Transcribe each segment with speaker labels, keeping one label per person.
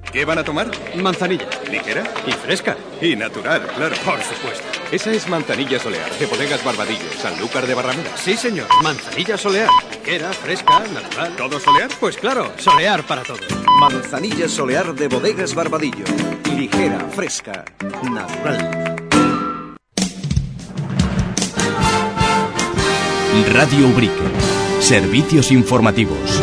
Speaker 1: ¿Qué van a tomar?
Speaker 2: Manzanilla.
Speaker 1: ¿Ligera?
Speaker 2: Y fresca.
Speaker 1: Y natural, claro.
Speaker 2: Por supuesto.
Speaker 1: Esa es Manzanilla Solear, de Bodegas Barbadillo, Sanlúcar de Barrameda.
Speaker 2: Sí, señor. Manzanilla Solear. Ligera, fresca, natural.
Speaker 1: ¿Todo Solear?
Speaker 2: Pues claro, Solear para todos.
Speaker 3: Manzanilla Solear de Bodegas Barbadillo. Ligera, fresca, natural.
Speaker 4: Radio Ubrique. Servicios informativos.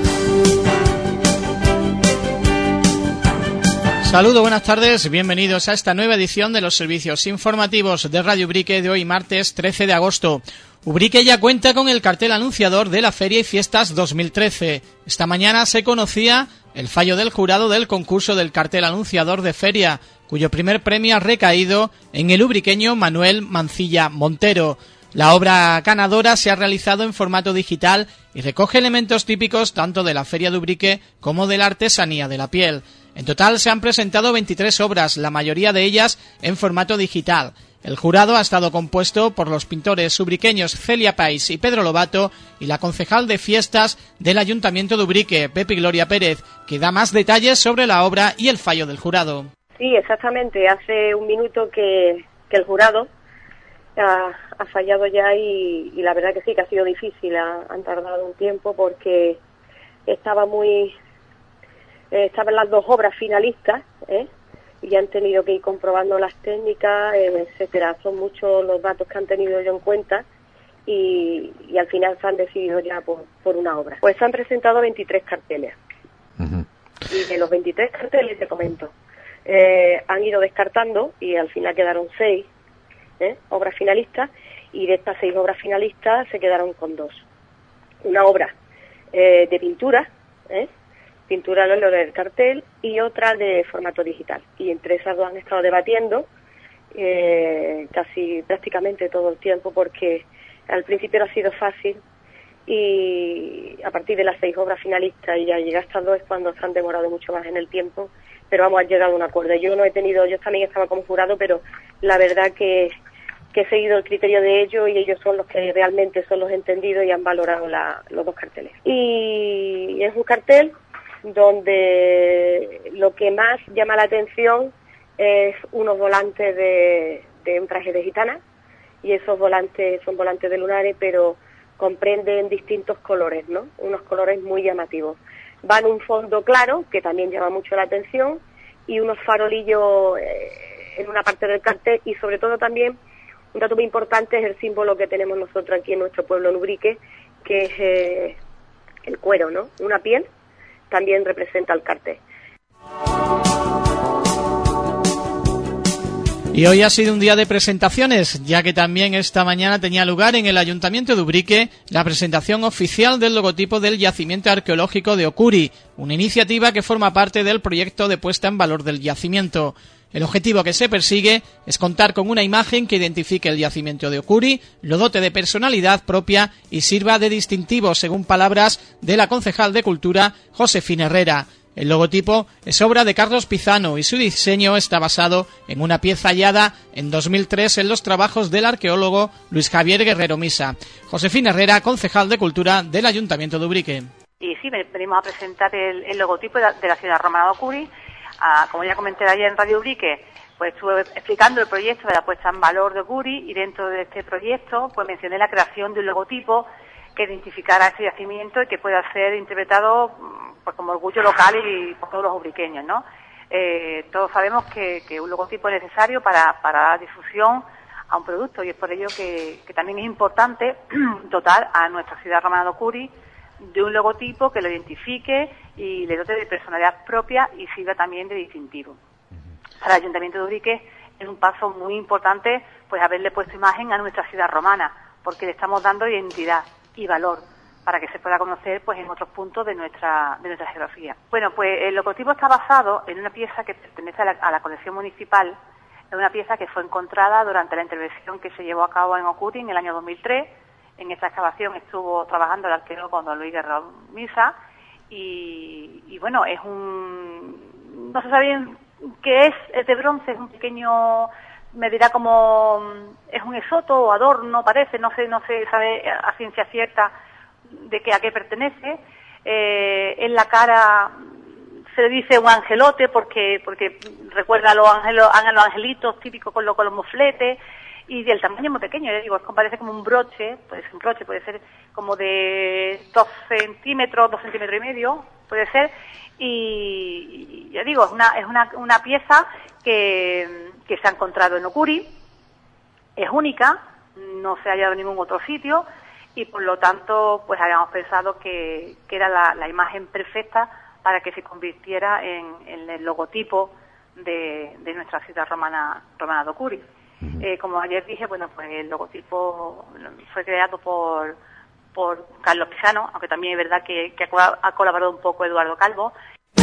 Speaker 5: Saludos, buenas tardes, bienvenidos a esta nueva edición de los servicios informativos de Radio Ubrique de hoy martes 13 de agosto. Ubrique ya cuenta con el cartel anunciador de la Feria y Fiestas 2013. Esta mañana se conocía el fallo del jurado del concurso del cartel anunciador de feria, cuyo primer premio ha recaído en el ubriqueño Manuel Mancilla Montero. La obra ganadora se ha realizado en formato digital y recoge elementos típicos tanto de la Feria de Ubrique como de la artesanía de la piel. En total se han presentado 23 obras, la mayoría de ellas en formato digital. El jurado ha estado compuesto por los pintores ubriqueños Celia Pais y Pedro Lobato y la concejal de fiestas del Ayuntamiento de Ubrique, Pepi Gloria Pérez, que da más detalles sobre la obra y el fallo del jurado.
Speaker 6: Sí, exactamente. Hace un minuto que el jurado ha fallado ya y la verdad que sí, que ha sido difícil. Han tardado un tiempo porque estaban las dos obras finalistas, y han tenido que ir comprobando las técnicas, etcétera. Son muchos los datos que han tenido ellos en cuenta y al final se han decidido ya por una obra. Pues se han presentado 23 carteles. Uh-huh. Y de los 23 carteles, te comento, han ido descartando y al final quedaron 6 obras finalistas, y de estas 6 obras finalistas se quedaron con 2. Una obra de pintura, pintura al óleo del cartel, y otra de formato digital. Y entre esas dos han estado debatiendo casi prácticamente todo el tiempo, porque al principio no ha sido fácil, y a partir de las 6 obras finalistas y ya llegar a estas 2 es cuando se han demorado mucho más en el tiempo, pero han llegado a un acuerdo. Yo también estaba como jurado, pero la verdad que he seguido el criterio de ellos, y ellos son los que realmente son los entendidos y han valorado los 2 carteles. Y es un cartel donde lo que más llama la atención es unos volantes de un traje de gitana, y esos volantes son volantes de lunares, pero comprenden distintos colores, ¿no? Unos colores muy llamativos. Van un fondo claro, que también llama mucho la atención, y unos farolillos en una parte del cartel, y sobre todo también un dato muy importante es el símbolo que tenemos nosotros aquí en nuestro pueblo, en Ubrique, que es el cuero, ¿no? Una piel también representa el cartel.
Speaker 5: Y hoy ha sido un día de presentaciones, ya que también esta mañana tenía lugar en el Ayuntamiento de Ubrique la presentación oficial del logotipo del Yacimiento Arqueológico de Ocuri, una iniciativa que forma parte del proyecto de puesta en valor del yacimiento. El objetivo que se persigue es contar con una imagen que identifique el yacimiento de Ocuri, lo dote de personalidad propia y sirva de distintivo, según palabras de la concejal de Cultura, Josefina Herrera. El logotipo es obra de Carlos Pizano y su diseño está basado en una pieza hallada en 2003 en los trabajos del arqueólogo Luis Javier Guerrero Misa. Josefina Herrera, concejal de Cultura del Ayuntamiento de Ubrique.
Speaker 7: Y sí, venimos a presentar el logotipo de la ciudad romana de Ocuri. Como ya comenté ayer en Radio Ubrique, pues estuve explicando el proyecto de la puesta en valor de Ocuri, y dentro de este proyecto pues mencioné la creación de un logotipo que identificara ese yacimiento y que pueda ser interpretado pues como orgullo local y por todos los ubriqueños, ¿no? Todos sabemos que un logotipo es necesario para dar difusión a un producto, y es por ello que también es importante dotar a nuestra ciudad romana de Ocuri de un logotipo que lo identifique y le dote de personalidad propia y sirva también de distintivo. Para el Ayuntamiento de Ubrique es un paso muy importante pues haberle puesto imagen a nuestra ciudad romana, porque le estamos dando identidad y valor para que se pueda conocer pues en otros puntos de nuestra geografía. Bueno, pues el logotipo está basado en una pieza que pertenece a la colección municipal. Es una pieza que fue encontrada durante la intervención que se llevó a cabo en Ocuri en el año 2003. En esta excavación estuvo trabajando el arqueólogo don Luis Guerrero Misa, y bueno, no se sabe bien qué es de bronce, es un pequeño, me dirá como, es un esoto o adorno, parece, no se sabe a ciencia cierta a qué pertenece. En la cara se le dice un angelote porque recuerda a los angelitos típicos con los mofletes, y el tamaño es muy pequeño, ya digo, parece como un broche, puede ser como de 2 centímetros y medio, puede ser, y ya digo, es una pieza que se ha encontrado en Okuri, es única, no se ha hallado en ningún otro sitio, y por lo tanto pues habíamos pensado que era la imagen perfecta para que se convirtiera en el logotipo de nuestra ciudad romana de Okuri. Como ayer dije, bueno, pues el logotipo fue creado por Carlos Pisano, aunque también es verdad que ha colaborado un poco Eduardo Calvo.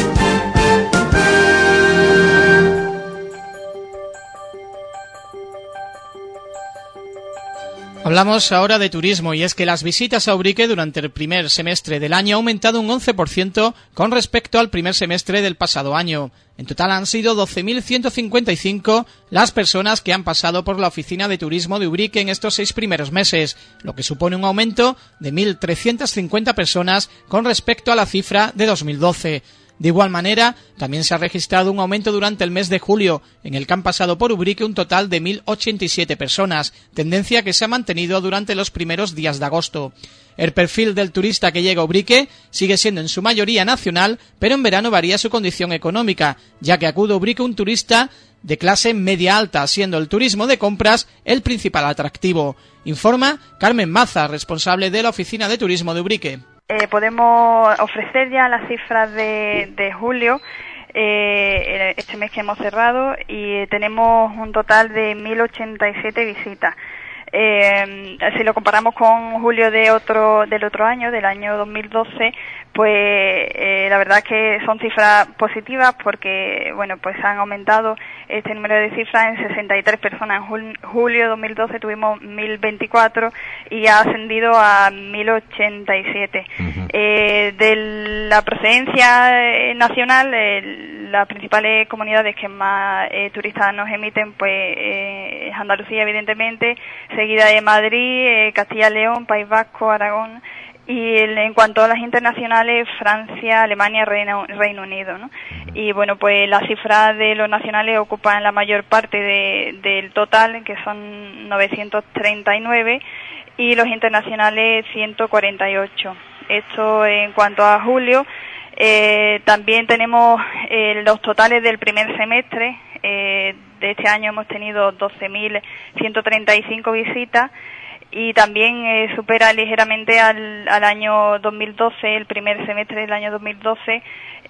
Speaker 5: Hablamos ahora de turismo, y es que las visitas a Ubrique durante el primer semestre del año han aumentado un 11% con respecto al primer semestre del pasado año. En total han sido 12.155 las personas que han pasado por la oficina de turismo de Ubrique en estos 6 primeros meses, lo que supone un aumento de 1.350 personas con respecto a la cifra de 2012. De igual manera, también se ha registrado un aumento durante el mes de julio, en el que han pasado por Ubrique un total de 1.087 personas, tendencia que se ha mantenido durante los primeros días de agosto. El perfil del turista que llega a Ubrique sigue siendo en su mayoría nacional, pero en verano varía su condición económica, ya que acude a Ubrique un turista de clase media-alta, siendo el turismo de compras el principal atractivo. Informa Carmen Maza, responsable de la Oficina de Turismo de Ubrique.
Speaker 8: Podemos ofrecer ya las cifras de julio, este mes que hemos cerrado, y tenemos un total de 1.087 visitas. Si lo comparamos con julio del otro año, del año 2012, pues la verdad es que son cifras positivas porque, bueno, pues han aumentado este número de cifras en 63 personas. En julio de 2012 tuvimos 1.024 y ha ascendido a 1.087. De la procedencia nacional, las principales comunidades que más turistas nos emiten, pues es Andalucía, evidentemente, seguida de Madrid, Castilla y León, País Vasco, Aragón, y en cuanto a las internacionales, Francia, Alemania, Reino Unido, ¿no? Y bueno, pues las cifras de los nacionales ocupan la mayor parte del total, que son 939, y los internacionales 148. Esto en cuanto a julio. También tenemos los totales del primer semestre. De este año hemos tenido 12.135 visitas, y también supera ligeramente al año 2012, el primer semestre del año 2012,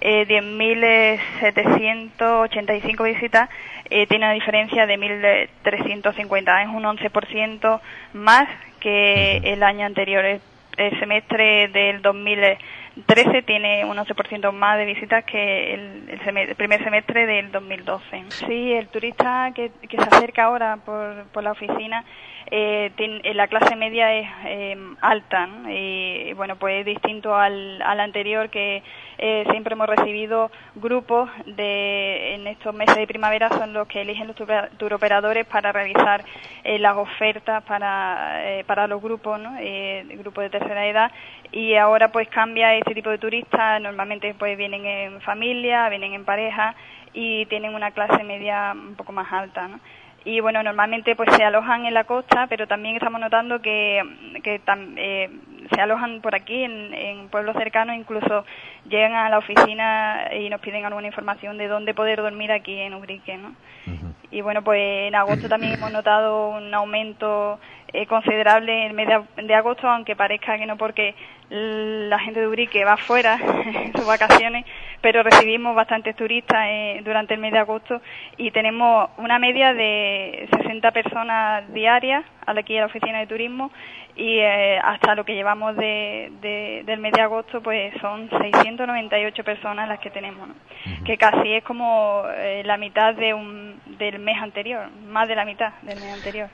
Speaker 8: 10.785 visitas, tiene una diferencia de 1.350, es un 11% más que el año anterior. El semestre del 2013 tiene un 11% más de visitas que el primer semestre del 2012. Sí, el turista que se acerca ahora por la oficina, la clase media es alta, ¿no? Y bueno, pues es distinto al anterior, que siempre hemos recibido grupos en estos meses de primavera, son los que eligen los turoperadores para realizar las ofertas para los grupos, ¿no? Grupos de tercera edad, y ahora pues cambia este tipo de turistas. Normalmente pues vienen en familia, vienen en pareja y tienen una clase media un poco más alta, ¿no? Y bueno, normalmente pues se alojan en la costa, pero también estamos notando que se alojan por aquí en pueblos cercanos, incluso llegan a la oficina y nos piden alguna información de dónde poder dormir aquí en Ubrique, ¿no? Uh-huh. Y bueno, pues en agosto también hemos notado un aumento considerable en el mes de agosto, aunque parezca que no, porque la gente de Ubrique va fuera en sus vacaciones, pero recibimos bastantes turistas durante el mes de agosto, y tenemos una media de 60 personas diarias aquí a la oficina de turismo, y hasta lo que llevamos del mes de agosto pues son 698 personas las que tenemos, ¿no? Uh-huh. Que casi es como la mitad del mes anterior, más de la mitad del mes anterior.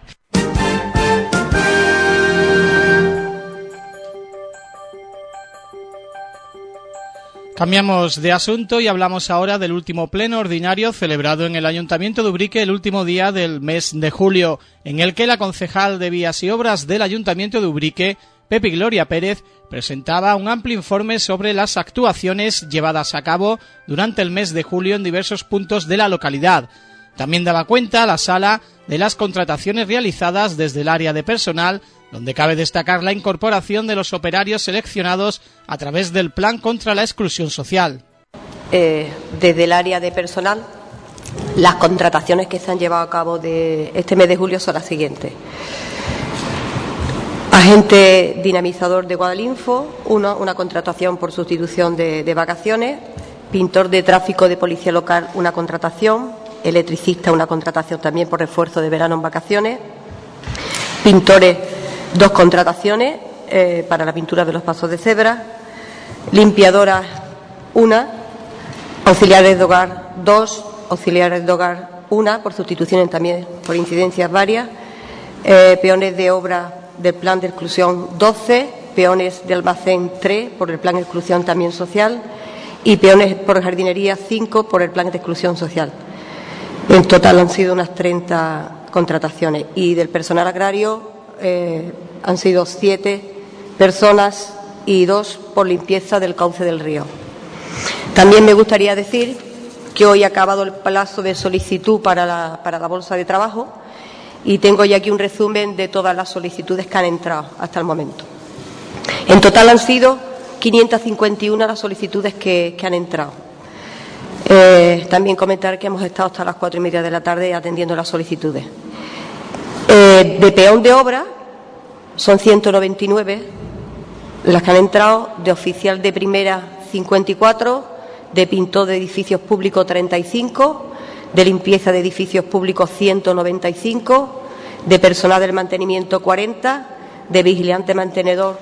Speaker 5: Cambiamos de asunto y hablamos ahora del último pleno ordinario celebrado en el Ayuntamiento de Ubrique el último día del mes de julio, en el que la concejal de Vías y Obras del Ayuntamiento de Ubrique, Pepe Gloria Pérez presentaba un amplio informe sobre las actuaciones llevadas a cabo durante el mes de julio en diversos puntos de la localidad. También daba cuenta la sala de las contrataciones realizadas desde el área de personal, donde cabe destacar la incorporación de los operarios seleccionados a través del Plan contra la Exclusión Social.
Speaker 9: Desde el área de personal, las contrataciones que se han llevado a cabo de este mes de julio son las siguientes. Agente dinamizador de Guadalinfo, una contratación por sustitución de vacaciones. Pintor de tráfico de policía local, una contratación. Electricista, una contratación también por refuerzo de verano en vacaciones. Pintores, 2 contrataciones para la pintura de los pasos de cebra. Limpiadoras, 1. Auxiliares de hogar, 2. Auxiliares de hogar, 1, por sustituciones también por incidencias varias. Peones de obra del plan de exclusión, 12. Peones de almacén, 3, por el plan de exclusión también social. Y peones por jardinería, 5, por el plan de exclusión social. En total han sido unas 30 contrataciones. Y del personal agrario han sido 7 personas y 2 por limpieza del cauce del río. También me gustaría decir que hoy ha acabado el plazo de solicitud para la bolsa de trabajo y tengo ya aquí un resumen de todas las solicitudes que han entrado hasta el momento. En total han sido 551 las solicitudes que han entrado. También comentar que hemos estado hasta las 4:30 de la tarde atendiendo las solicitudes. De peón de obra son 199 las que han entrado, de oficial de primera 54, de pintor de edificios públicos 35, de limpieza de edificios públicos 195, de personal del mantenimiento 40, de vigilante mantenedor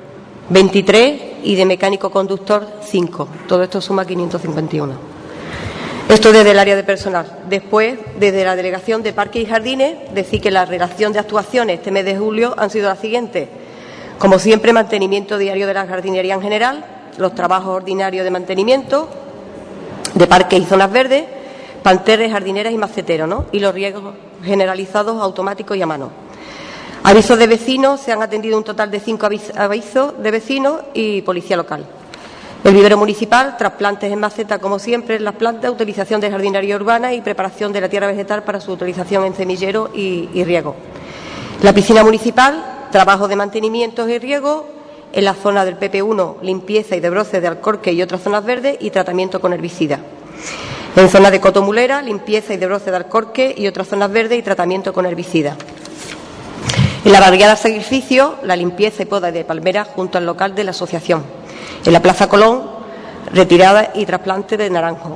Speaker 9: 23 y de mecánico conductor 5. Todo esto suma 551. Esto desde el área de personal. Después, desde la Delegación de Parques y Jardines, decir que la relación de actuaciones este mes de julio han sido las siguientes. Como siempre, mantenimiento diario de la jardinería en general, los trabajos ordinarios de mantenimiento, de parques y zonas verdes, parterres, jardineras y maceteros, ¿no? Y los riegos generalizados, automáticos y a mano. Avisos de vecinos, se han atendido un total de 5 avisos de vecinos y policía local. El vivero municipal, trasplantes en maceta, como siempre, en las plantas, utilización de jardinería urbana y preparación de la tierra vegetal para su utilización en semillero y riego. La piscina municipal, trabajo de mantenimientos y riego. En la zona del PP1, limpieza y desbroce de alcorque y otras zonas verdes y tratamiento con herbicida. En zona de cotomulera, limpieza y desbroce de alcorque y otras zonas verdes y tratamiento con herbicida. En la barriada Sacrificio, la limpieza y poda de palmeras junto al local de la asociación. En la Plaza Colón, retirada y trasplante de naranjo.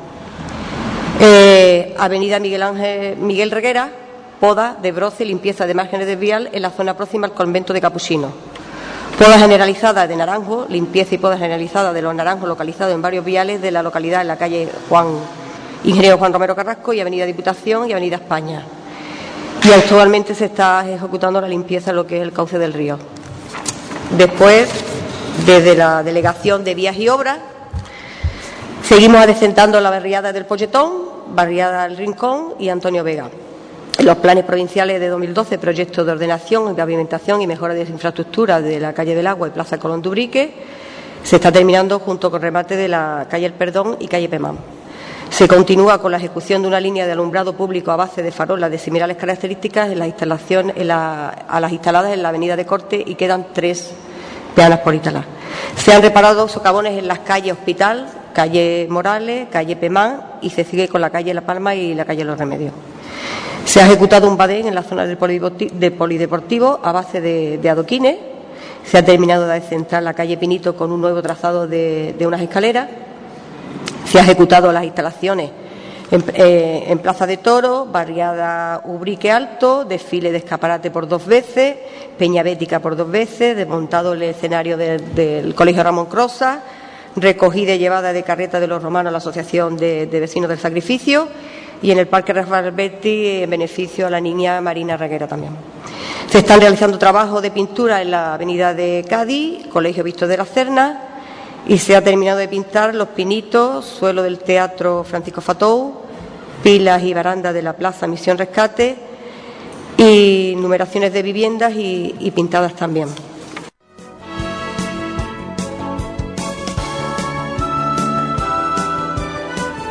Speaker 9: Avenida Miguel Reguera, poda, desbroce y limpieza de márgenes de vial en la zona próxima al convento de Capuchinos. Poda generalizada de naranjo, limpieza y poda generalizada de los naranjos localizados en varios viales de la localidad en la calle Ingeniero Juan Romero Carrasco y Avenida Diputación y Avenida España. Y actualmente se está ejecutando la limpieza de lo que es el cauce del río. Después, desde la Delegación de Vías y Obras, seguimos adecentando la barriada del Polletón, barriada del Rincón y Antonio Vega. En los planes provinciales de 2012, proyectos de ordenación, pavimentación y mejora de infraestructuras de la calle del Agua y Plaza Colón de Ubrique, se está terminando junto con remate de la calle El Perdón y calle Pemán. Se continúa con la ejecución de una línea de alumbrado público a base de farolas de similares características en la instalación, a las instaladas en la avenida de Corte y quedan 3 peanas por instalar. Se han reparado socavones en las calles Hospital, calle Morales, calle Pemán y se sigue con la calle La Palma y la calle Los Remedios. Se ha ejecutado un badén en la zona del polideportivo a base de adoquines. Se ha terminado de adecentar la calle Pinito con un nuevo trazado de unas escaleras. Se ha ejecutado las instalaciones en Plaza de Toros, barriada Ubrique Alto, desfile de escaparate por 2 veces, peña bética por 2 veces, desmontado el escenario del Colegio Ramón Crosa, recogida y llevada de carreta de los romanos a la Asociación de Vecinos del Sacrificio y en el Parque Rafael Alberti en beneficio a la niña Marina Reguera también. Se están realizando trabajos de pintura en la avenida de Cádiz, Colegio Víctor de la Serna, y se ha terminado de pintar los pinitos, suelo del Teatro Francisco Fatou, pilas y barandas de la Plaza Misión Rescate y numeraciones de viviendas y pintadas también.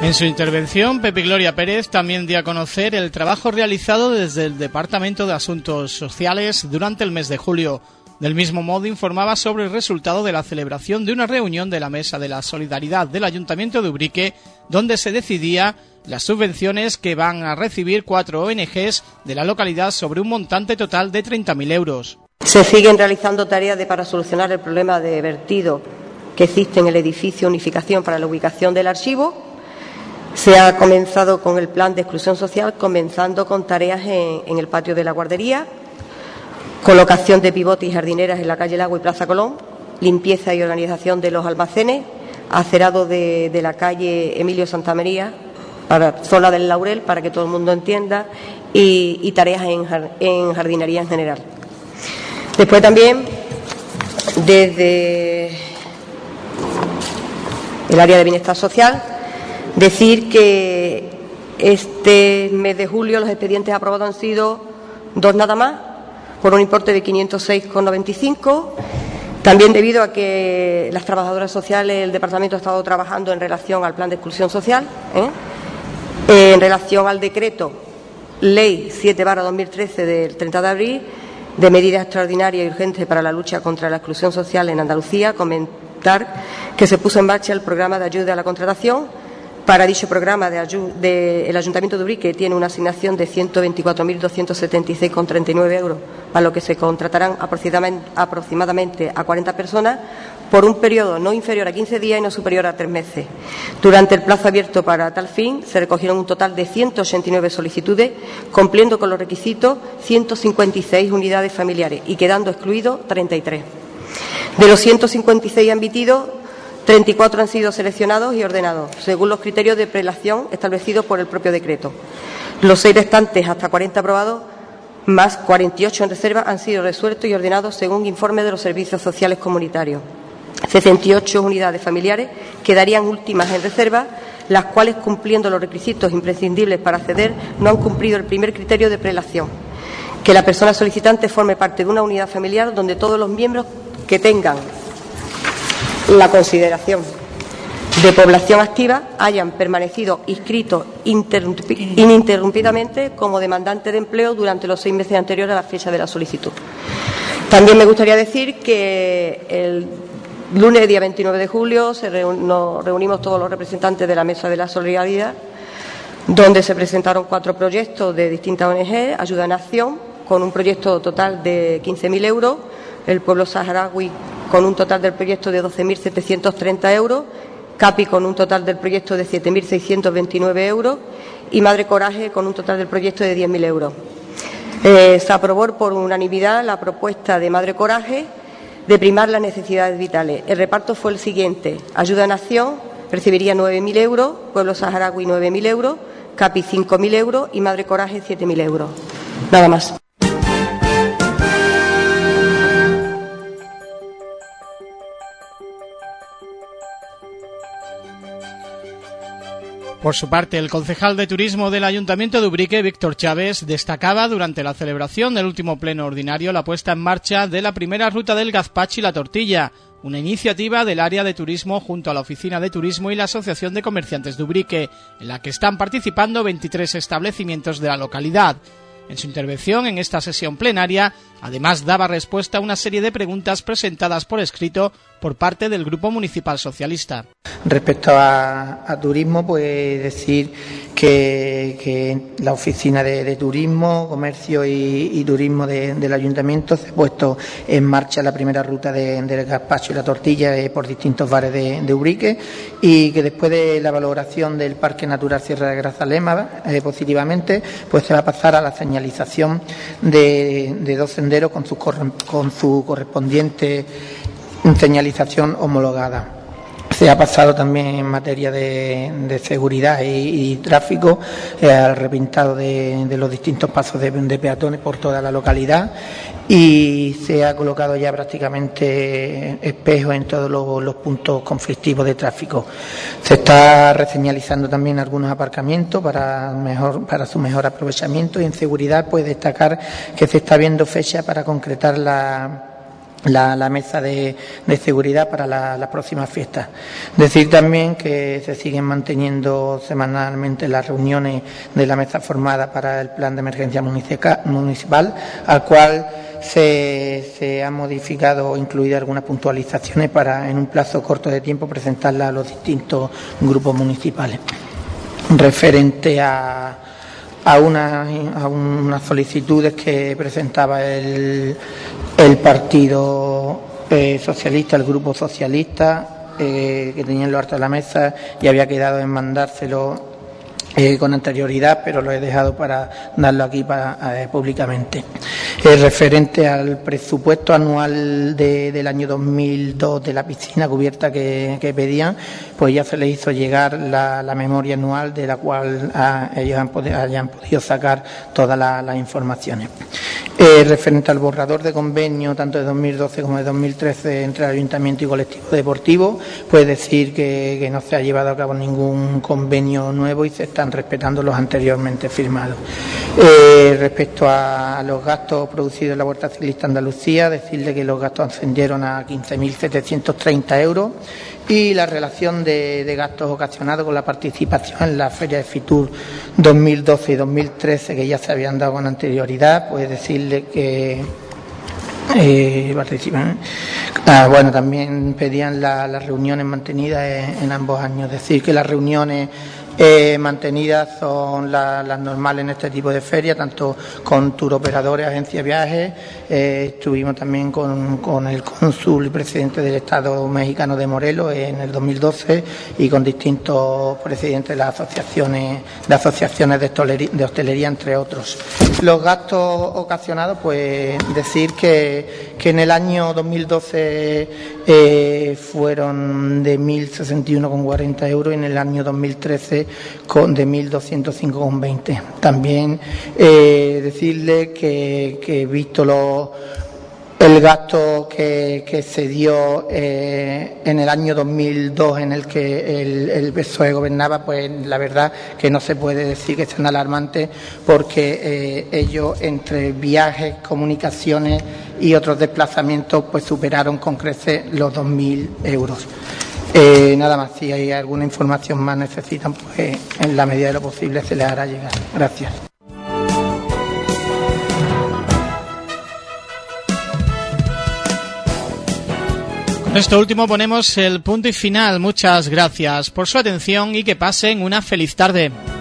Speaker 5: En su intervención, Pepe Gloria Pérez también dio a conocer el trabajo realizado desde el Departamento de Asuntos Sociales durante el mes de julio. Del mismo modo, informaba sobre el resultado de la celebración de una reunión de la Mesa de la Solidaridad del Ayuntamiento de Ubrique, donde se decidía las subvenciones que van a recibir 4 ONGs de la localidad sobre un montante total de 30.000 euros.
Speaker 9: Se siguen realizando tareas para solucionar el problema de vertido que existe en el edificio Unificación para la ubicación del archivo. Se ha comenzado con el plan de exclusión social, comenzando con tareas en el patio de la guardería, colocación de pivotes y jardineras en la calle Lago y Plaza Colón, limpieza y organización de los almacenes, acerado de la calle Emilio Santamaría, para zona del Laurel, para que todo el mundo entienda, y tareas en jardinería en general. Después también, desde el área de bienestar social, decir que este mes de julio los expedientes aprobados han sido 2 nada más, por un importe de 506,95. También debido a que las trabajadoras sociales, el departamento ha estado trabajando en relación al plan de exclusión social, en relación al decreto Ley 7/2013 del 30 de abril de medidas extraordinarias y urgentes para la lucha contra la exclusión social en Andalucía, comentar que se puso en marcha el programa de ayuda a la contratación. Para dicho programa el Ayuntamiento de Ubrique tiene una asignación de 124.276,39 euros, a lo que se contratarán aproximadamente a 40 personas por un periodo no inferior a 15 días y no superior a 3 meses. Durante el plazo abierto para tal fin se recogieron un total de 189 solicitudes, cumpliendo con los requisitos 156 unidades familiares y quedando excluidos 33. De los 156 admitidos, 34 han sido seleccionados y ordenados, según los criterios de prelación establecidos por el propio decreto. Los 6 restantes, hasta 40 aprobados, más 48 en reserva, han sido resueltos y ordenados según informe de los servicios sociales comunitarios. 68 unidades familiares quedarían últimas en reserva, las cuales, cumpliendo los requisitos imprescindibles para acceder, no han cumplido el primer criterio de prelación: que la persona solicitante forme parte de una unidad familiar donde todos los miembros que tengan la consideración de población activa hayan permanecido inscritos ininterrumpidamente como demandante de empleo durante los 6 meses anteriores a la fecha de la solicitud. También me gustaría decir que el lunes, día 29 de julio, nos reunimos todos los representantes de la Mesa de la Solidaridad, donde se presentaron 4 proyectos de distintas ONG, Ayuda en Acción, con un proyecto total de 15.000 euros, el Pueblo Saharaui con un total del proyecto de 12.730 euros, CAPI con un total del proyecto de 7.629 euros y Madre Coraje con un total del proyecto de 10.000 euros. Se aprobó por unanimidad la propuesta de Madre Coraje de primar las necesidades vitales. El reparto fue el siguiente: Ayuda en Acción recibiría 9.000 euros, Pueblo Saharaui 9.000 euros, CAPI 5.000 euros y Madre Coraje 7.000 euros. Nada más.
Speaker 5: Por su parte, el concejal de Turismo del Ayuntamiento de Ubrique, Víctor Chávez, destacaba durante la celebración del último pleno ordinario la puesta en marcha de la primera ruta del gazpacho y la tortilla, una iniciativa del área de turismo junto a la Oficina de Turismo y la Asociación de Comerciantes de Ubrique, en la que están participando 23 establecimientos de la localidad. En su intervención en esta sesión plenaria, además daba respuesta a una serie de preguntas presentadas por escrito por parte del Grupo Municipal Socialista.
Speaker 10: Respecto a turismo, pues decir que la Oficina de Turismo, Comercio y Turismo del Ayuntamiento se ha puesto en marcha la primera ruta del gazpacho y la tortilla por distintos bares de Ubrique, y que después de la valoración del Parque Natural Sierra de Grazalema positivamente, pues se va a pasar a la señalización de 2 senderos con su correspondiente señalización homologada. Se ha pasado también en materia de seguridad y tráfico al repintado de los distintos pasos de peatones por toda la localidad, y se ha colocado ya prácticamente espejos en todos los puntos conflictivos de tráfico. Se está reseñalizando también algunos aparcamientos para su mejor aprovechamiento, y en seguridad pues destacar que se está viendo fecha para concretar la mesa de seguridad para las próximas fiestas. Decir también que se siguen manteniendo semanalmente las reuniones de la mesa formada para el plan de emergencia municipal, al cual se ha modificado o incluido algunas puntualizaciones para en un plazo corto de tiempo presentarlas a los distintos grupos municipales. Referente a unas solicitudes que presentaba el Partido Socialista, el Grupo Socialista, que tenía en lo alto de la mesa y había quedado en mandárselo con anterioridad, pero lo he dejado para darlo aquí públicamente. Referente al presupuesto anual del año 2002 de la piscina cubierta que pedían, pues ya se les hizo llegar la memoria anual de la cual ellos hayan podido sacar todas las informaciones. Referente al borrador de convenio tanto de 2012 como de 2013 entre el Ayuntamiento y Colectivo Deportivo, pues decir que no se ha llevado a cabo ningún convenio nuevo y se están respetando los anteriormente firmados. Respecto a los gastos producidos en la Vuelta Ciclista Andalucía, decirle que los gastos ascendieron a 15.730 euros y la relación de gastos ocasionados con la participación en la Feria de Fitur 2012 y 2013, que ya se habían dado con anterioridad, pues decirle que bueno, también pedían las reuniones mantenidas en ambos años. Decir que las reuniones mantenidas son las normales en este tipo de ferias, tanto con turoperadores, agencias de viajes. Estuvimos también con el cónsul y presidente del Estado mexicano de Morelos en el 2012 y con distintos presidentes de las asociaciones de hostelería, entre otros. Los gastos ocasionados, pues decir que en el año 2012 fueron de 1.061,40 euros y en el año 2013 de 1.205,20. También decirle que visto el gasto que se dio en el año 2002 en el que el PSOE gobernaba, pues la verdad que no se puede decir que sean alarmantes, porque ellos entre viajes, comunicaciones y otros desplazamientos pues superaron con creces los 2.000 euros. Nada más, si hay alguna información más necesitan, pues en la medida de lo posible se les hará llegar. Gracias.
Speaker 5: Con esto último ponemos el punto y final. Muchas gracias por su atención y que pasen una feliz tarde.